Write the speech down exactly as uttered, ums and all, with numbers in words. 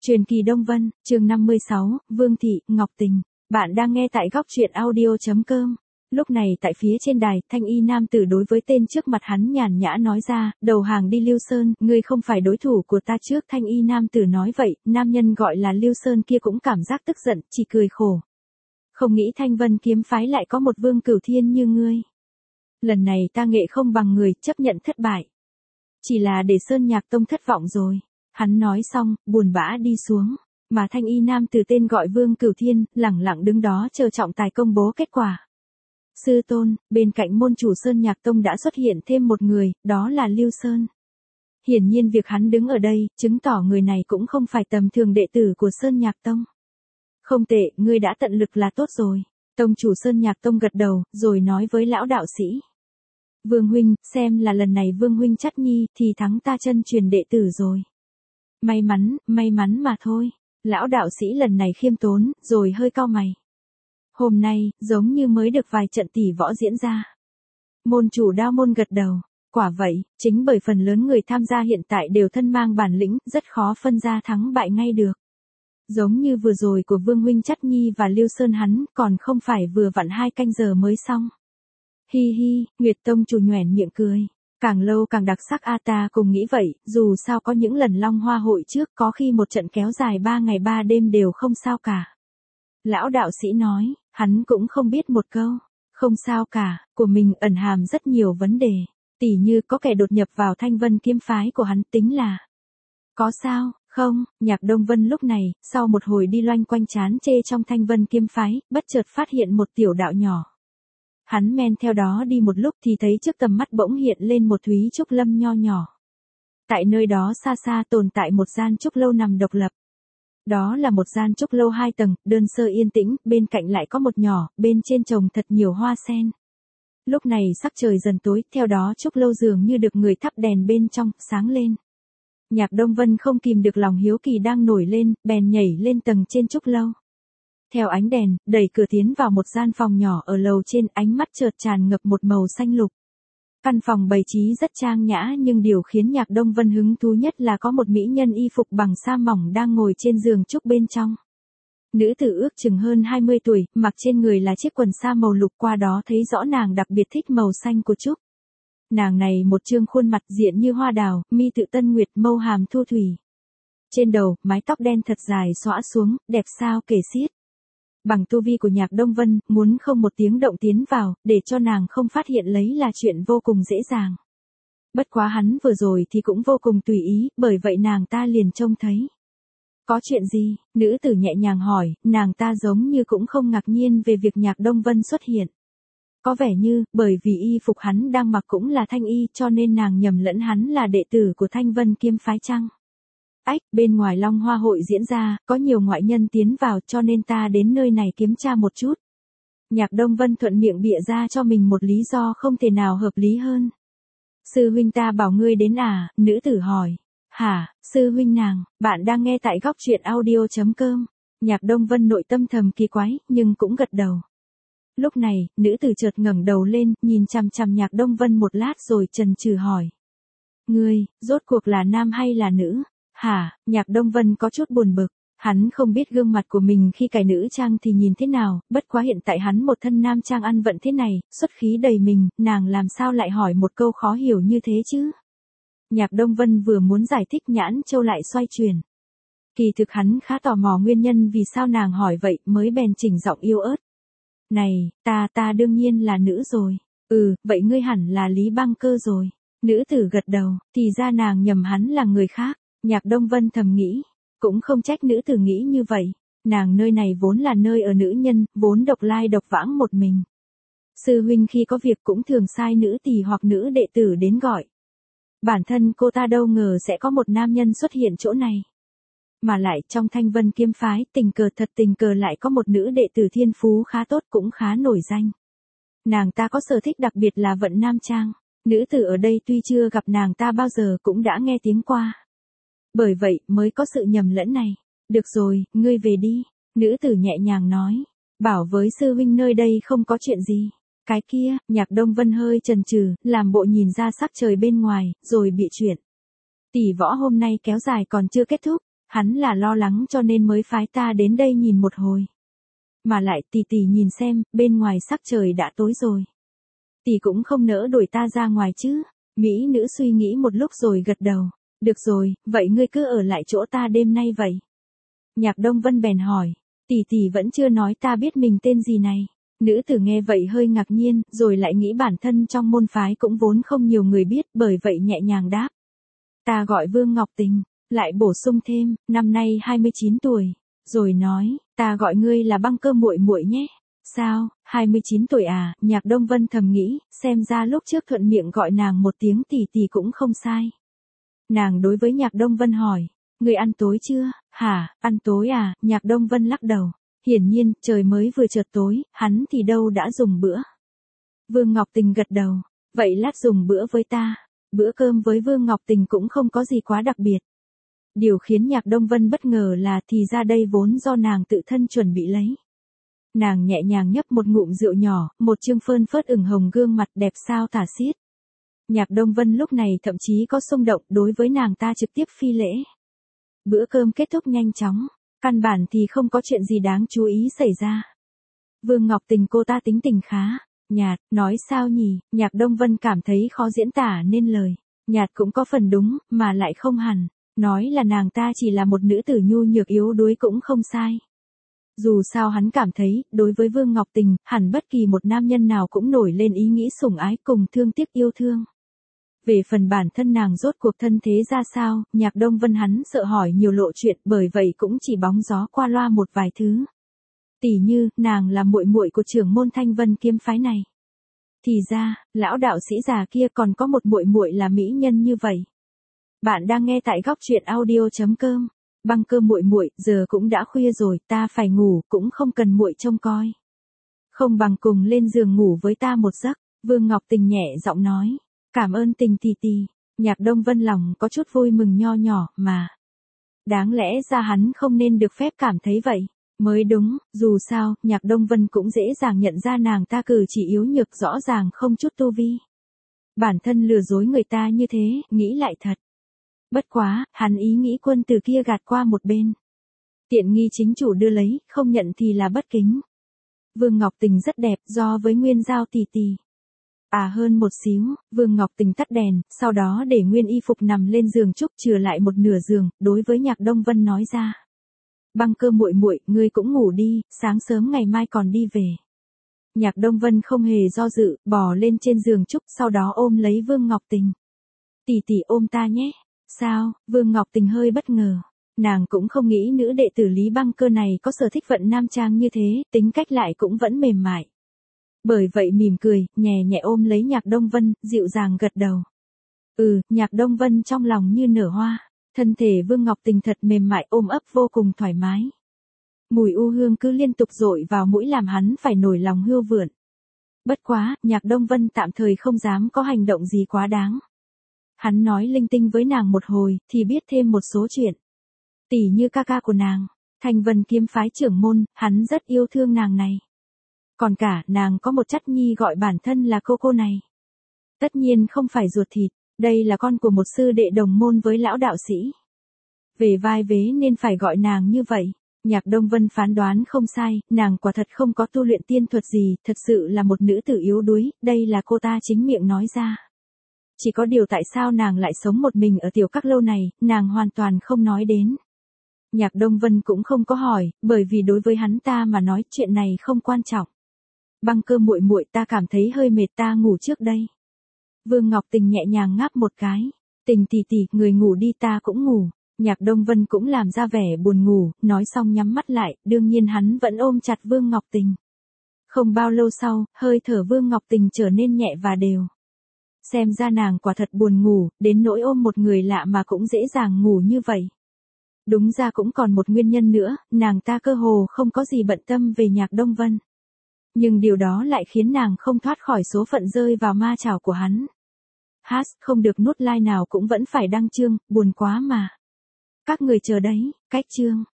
Truyền kỳ Đông Vân, chương năm mươi sáu, Vương Thị, Ngọc Tình. Bạn đang nghe tại góc truyện audio.com. Lúc này tại phía trên đài, thanh y nam tử đối với tên trước mặt hắn nhàn nhã nói ra, đầu hàng đi Lưu Sơn, ngươi không phải đối thủ của ta trước. Thanh y nam tử nói vậy, nam nhân gọi là Lưu Sơn kia cũng cảm giác tức giận, chỉ cười khổ. Không nghĩ Thanh Vân kiếm phái lại có một Vương Cửu Thiên như ngươi. Lần này ta nghệ không bằng người, chấp nhận thất bại. Chỉ là để Sơn Nhạc Tông thất vọng rồi. Hắn nói xong, buồn bã đi xuống, mà thanh y nam từ tên gọi Vương Cửu Thiên, lẳng lặng đứng đó chờ trọng tài công bố kết quả. Sư tôn, bên cạnh môn chủ Sơn Nhạc Tông đã xuất hiện thêm một người, đó là Lưu Sơn. Hiển nhiên việc hắn đứng ở đây, chứng tỏ người này cũng không phải tầm thường đệ tử của Sơn Nhạc Tông. Không tệ, ngươi đã tận lực là tốt rồi. Tông chủ Sơn Nhạc Tông gật đầu, rồi nói với lão đạo sĩ. Vương huynh, xem là lần này Vương huynh chắt nhi, thì thắng ta chân truyền đệ tử rồi. May mắn, may mắn mà thôi. Lão đạo sĩ lần này khiêm tốn, rồi hơi cau mày. Hôm nay, giống như mới được vài trận tỷ võ diễn ra. Môn chủ Đao môn gật đầu. Quả vậy, chính bởi phần lớn người tham gia hiện tại đều thân mang bản lĩnh, rất khó phân ra thắng bại ngay được. Giống như vừa rồi của Vương huynh Chắt Nhi và Lưu Sơn hắn, còn không phải vừa vặn hai canh giờ mới xong. Hi hi, Nguyệt Tông chủ nhoẻn miệng cười. Càng lâu càng đặc sắc a ta cùng nghĩ vậy, dù sao có những lần Long Hoa hội trước có khi một trận kéo dài ba ngày ba đêm đều không sao cả. Lão đạo sĩ nói, hắn cũng không biết một câu, không sao cả, của mình ẩn hàm rất nhiều vấn đề, tỉ như có kẻ đột nhập vào Thanh Vân kiếm phái của hắn tính là. Có sao, không, Nhạc Đông Vân lúc này, sau một hồi đi loanh quanh chán chê trong Thanh Vân kiếm phái, bất chợt phát hiện một tiểu đạo nhỏ. Hắn men theo đó đi một lúc thì thấy trước tầm mắt bỗng hiện lên một thúy trúc lâm nho nhỏ. Tại nơi đó xa xa tồn tại một gian trúc lâu nằm độc lập. Đó là một gian trúc lâu hai tầng, đơn sơ yên tĩnh, bên cạnh lại có một nhỏ, bên trên trồng thật nhiều hoa sen. Lúc này sắc trời dần tối, theo đó trúc lâu dường như được người thắp đèn bên trong, sáng lên. Nhạc Đông Vân không kìm được lòng hiếu kỳ đang nổi lên, bèn nhảy lên tầng trên trúc lâu. Theo ánh đèn, đẩy cửa tiến vào một gian phòng nhỏ ở lầu trên, ánh mắt chợt tràn ngập một màu xanh lục. Căn phòng bày trí rất trang nhã nhưng điều khiến Nhạc Đông Vân hứng thú nhất là có một mỹ nhân y phục bằng sa mỏng đang ngồi trên giường trúc bên trong. Nữ tử ước chừng hơn hai mươi tuổi, mặc trên người là chiếc quần sa màu lục, qua đó thấy rõ nàng đặc biệt thích màu xanh của trúc. Nàng này một trương khuôn mặt diện như hoa đào, mi tự tân nguyệt, mâu hàm thu thủy. Trên đầu, mái tóc đen thật dài xõa xuống, đẹp sao kể xiết. Bằng tu vi của Nhạc Đông Vân, muốn không một tiếng động tiến vào, để cho nàng không phát hiện lấy là chuyện vô cùng dễ dàng. Bất quá hắn vừa rồi thì cũng vô cùng tùy ý, bởi vậy nàng ta liền trông thấy. Có chuyện gì? Nữ tử nhẹ nhàng hỏi, nàng ta giống như cũng không ngạc nhiên về việc Nhạc Đông Vân xuất hiện. Có vẻ như, bởi vì y phục hắn đang mặc cũng là thanh y cho nên nàng nhầm lẫn hắn là đệ tử của Thanh Vân kiếm phái chăng? Ách, bên ngoài Long Hoa hội diễn ra, có nhiều ngoại nhân tiến vào cho nên ta đến nơi này kiểm tra một chút. Nhạc Đông Vân thuận miệng bịa ra cho mình một lý do không thể nào hợp lý hơn. Sư huynh ta bảo ngươi đến à, nữ tử hỏi. Hả, sư huynh nàng, bạn đang nghe tại góc truyện audio.com. Nhạc Đông Vân nội tâm thầm kỳ quái, nhưng cũng gật đầu. Lúc này, nữ tử chợt ngẩng đầu lên, nhìn chằm chằm Nhạc Đông Vân một lát rồi chần chừ hỏi. Ngươi, rốt cuộc là nam hay là nữ? Hả, Nhạc Đông Vân có chút buồn bực, hắn không biết gương mặt của mình khi cài nữ trang thì nhìn thế nào, bất quá hiện tại hắn một thân nam trang ăn vận thế này, xuất khí đầy mình, nàng làm sao lại hỏi một câu khó hiểu như thế chứ? Nhạc Đông Vân vừa muốn giải thích nhãn châu lại xoay chuyển. Kỳ thực hắn khá tò mò nguyên nhân vì sao nàng hỏi vậy mới bèn chỉnh giọng yếu ớt. Này, ta ta đương nhiên là nữ rồi. Ừ, vậy ngươi hẳn là Lý Băng Cơ rồi. Nữ tử gật đầu, thì ra nàng nhầm hắn là người khác. Nhạc Đông Vân thầm nghĩ, cũng không trách nữ tử nghĩ như vậy, nàng nơi này vốn là nơi ở nữ nhân, vốn độc lai độc vãng một mình. Sư huynh khi có việc cũng thường sai nữ tỳ hoặc nữ đệ tử đến gọi. Bản thân cô ta đâu ngờ sẽ có một nam nhân xuất hiện chỗ này. Mà lại trong Thanh Vân kiếm phái, tình cờ thật tình cờ lại có một nữ đệ tử thiên phú khá tốt cũng khá nổi danh. Nàng ta có sở thích đặc biệt là vận nam trang, nữ tử ở đây tuy chưa gặp nàng ta bao giờ cũng đã nghe tiếng qua. Bởi vậy mới có sự nhầm lẫn này. Được rồi, ngươi về đi. Nữ tử nhẹ nhàng nói. Bảo với sư huynh nơi đây không có chuyện gì. Cái kia, Nhạc Đông Vân hơi chần chừ, làm bộ nhìn ra sắc trời bên ngoài, rồi bịa chuyện. Tỷ võ hôm nay kéo dài còn chưa kết thúc. hắn là lo lắng cho nên mới phái ta đến đây nhìn một hồi. Mà lại tỷ tỷ nhìn xem, bên ngoài sắc trời đã tối rồi. Tỷ cũng không nỡ đuổi ta ra ngoài chứ. Mỹ nữ suy nghĩ một lúc rồi gật đầu. Được rồi, vậy ngươi cứ ở lại chỗ ta đêm nay vậy. Nhạc Đông Vân bèn hỏi. Tỷ tỷ vẫn chưa nói ta biết mình tên gì này. Nữ tử nghe vậy hơi ngạc nhiên, rồi lại nghĩ bản thân trong môn phái cũng vốn không nhiều người biết, bởi vậy nhẹ nhàng đáp. Ta gọi Vương Ngọc Tình, lại bổ sung thêm, năm nay hai mươi chín tuổi, rồi nói, ta gọi ngươi là Băng Cơ muội muội nhé. Sao, hai mươi chín tuổi à? Nhạc Đông Vân thầm nghĩ, xem ra lúc trước thuận miệng gọi nàng một tiếng tỷ tỷ cũng không sai. Nàng đối với Nhạc Đông Vân hỏi, ngươi ăn tối chưa? Hả, ăn tối à? Nhạc Đông Vân lắc đầu. Hiển nhiên, trời mới vừa chợt tối, hắn thì đâu đã dùng bữa. Vương Ngọc Tình gật đầu, vậy lát dùng bữa với ta. Bữa cơm với Vương Ngọc Tình cũng không có gì quá đặc biệt. Điều khiến Nhạc Đông Vân bất ngờ là thì ra đây vốn do nàng tự thân chuẩn bị lấy. Nàng nhẹ nhàng nhấp một ngụm rượu nhỏ, một chương phơn phớt ửng hồng gương mặt đẹp sao tả xiết. Nhạc Đông Vân lúc này thậm chí có xung động, đối với nàng ta trực tiếp phi lễ. Bữa cơm kết thúc nhanh chóng, căn bản thì không có chuyện gì đáng chú ý xảy ra. Vương Ngọc Tình cô ta tính tình khá nhạt, nói sao nhỉ? Nhạc Đông Vân cảm thấy khó diễn tả nên lời. Nhạt cũng có phần đúng, mà lại không hẳn. Nói là nàng ta chỉ là một nữ tử nhu nhược yếu đuối cũng không sai. Dù sao hắn cảm thấy, đối với Vương Ngọc Tình, hẳn bất kỳ một nam nhân nào cũng nổi lên ý nghĩ sủng ái cùng thương tiếc yêu thương. Về phần bản thân nàng rốt cuộc thân thế ra sao, Nhạc Đông Vân hắn sợ hỏi nhiều lộ chuyện, bởi vậy cũng chỉ bóng gió qua loa một vài thứ. Tỷ như, nàng là muội muội của trưởng môn Thanh Vân kiếm phái này. Thì ra, lão đạo sĩ già kia còn có một muội muội là mỹ nhân như vậy. Bạn đang nghe tại góc truyện audio chấm com. Băng Cơ muội muội, giờ cũng đã khuya rồi, ta phải ngủ, cũng không cần muội trông coi. Không bằng cùng lên giường ngủ với ta một giấc. Vương Ngọc Tình nhẹ giọng nói. Cảm ơn Tình tỷ tỷ. Nhạc Đông Vân lòng có chút vui mừng nho nhỏ, mà. Đáng lẽ ra hắn không nên được phép cảm thấy vậy. Mới đúng, dù sao, Nhạc Đông Vân cũng dễ dàng nhận ra nàng ta cử chỉ yếu nhược rõ ràng không chút tu vi. Bản thân lừa dối người ta như thế, nghĩ lại thật. Bất quá, hắn ý nghĩ quân từ kia gạt qua một bên. Tiện nghi chính chủ đưa lấy, không nhận thì là bất kính. Vương Ngọc Tình rất đẹp, do với Nguyên Giao tỷ tỷ. À hơn một xíu, Vương Ngọc Tình tắt đèn, sau đó để nguyên y phục nằm lên giường trúc chừa lại một nửa giường, đối với Nhạc Đông Vân nói ra. Băng Cơ muội muội, ngươi cũng ngủ đi, sáng sớm ngày mai còn đi về. Nhạc Đông Vân không hề do dự, bò lên trên giường trúc, sau đó ôm lấy Vương Ngọc Tình. Tỷ tỷ ôm ta nhé. Sao? Vương Ngọc Tình hơi bất ngờ. Nàng cũng không nghĩ nữ đệ tử Lý Băng Cơ này có sở thích vận nam trang như thế, tính cách lại cũng vẫn mềm mại. Bởi vậy mỉm cười, nhẹ nhẹ ôm lấy Nhạc Đông Vân, dịu dàng gật đầu. Ừ, Nhạc Đông Vân trong lòng như nở hoa. Thân thể Vương Ngọc Tình thật mềm mại, ôm ấp vô cùng thoải mái. Mùi u hương cứ liên tục dội vào mũi làm hắn phải nổi lòng hươu vượn. Bất quá, Nhạc Đông Vân tạm thời không dám có hành động gì quá đáng. Hắn nói linh tinh với nàng một hồi, thì biết thêm một số chuyện. Tỷ như ca ca của nàng, Thanh Vân kiếm phái trưởng môn, hắn rất yêu thương nàng này. Còn cả, nàng có một chất nhi gọi bản thân là cô cô này. Tất nhiên không phải ruột thịt, đây là con của một sư đệ đồng môn với lão đạo sĩ. Về vai vế nên phải gọi nàng như vậy. Nhạc Đông Vân phán đoán không sai, nàng quả thật không có tu luyện tiên thuật gì, thật sự là một nữ tử yếu đuối, đây là cô ta chính miệng nói ra. Chỉ có điều tại sao nàng lại sống một mình ở tiểu các lâu này, nàng hoàn toàn không nói đến. Nhạc Đông Vân cũng không có hỏi, bởi vì đối với hắn ta mà nói chuyện này không quan trọng. Băng Cơ muội muội, ta cảm thấy hơi mệt, ta ngủ trước đây. Vương Ngọc Tình nhẹ nhàng ngáp một cái. Tình tỷ tỷ, người ngủ đi, ta cũng ngủ. Nhạc Đông Vân cũng làm ra vẻ buồn ngủ, nói xong nhắm mắt lại, đương nhiên hắn vẫn ôm chặt Vương Ngọc Tình. Không bao lâu sau, hơi thở Vương Ngọc Tình trở nên nhẹ và đều. Xem ra nàng quả thật buồn ngủ, đến nỗi ôm một người lạ mà cũng dễ dàng ngủ như vậy. Đúng ra cũng còn một nguyên nhân nữa, nàng ta cơ hồ không có gì bận tâm về Nhạc Đông Vân. Nhưng điều đó lại khiến nàng không thoát khỏi số phận rơi vào ma chảo của hắn. Hát, không được nút like nào cũng vẫn phải đăng chương, buồn quá mà. Các người chờ đấy, cách chương.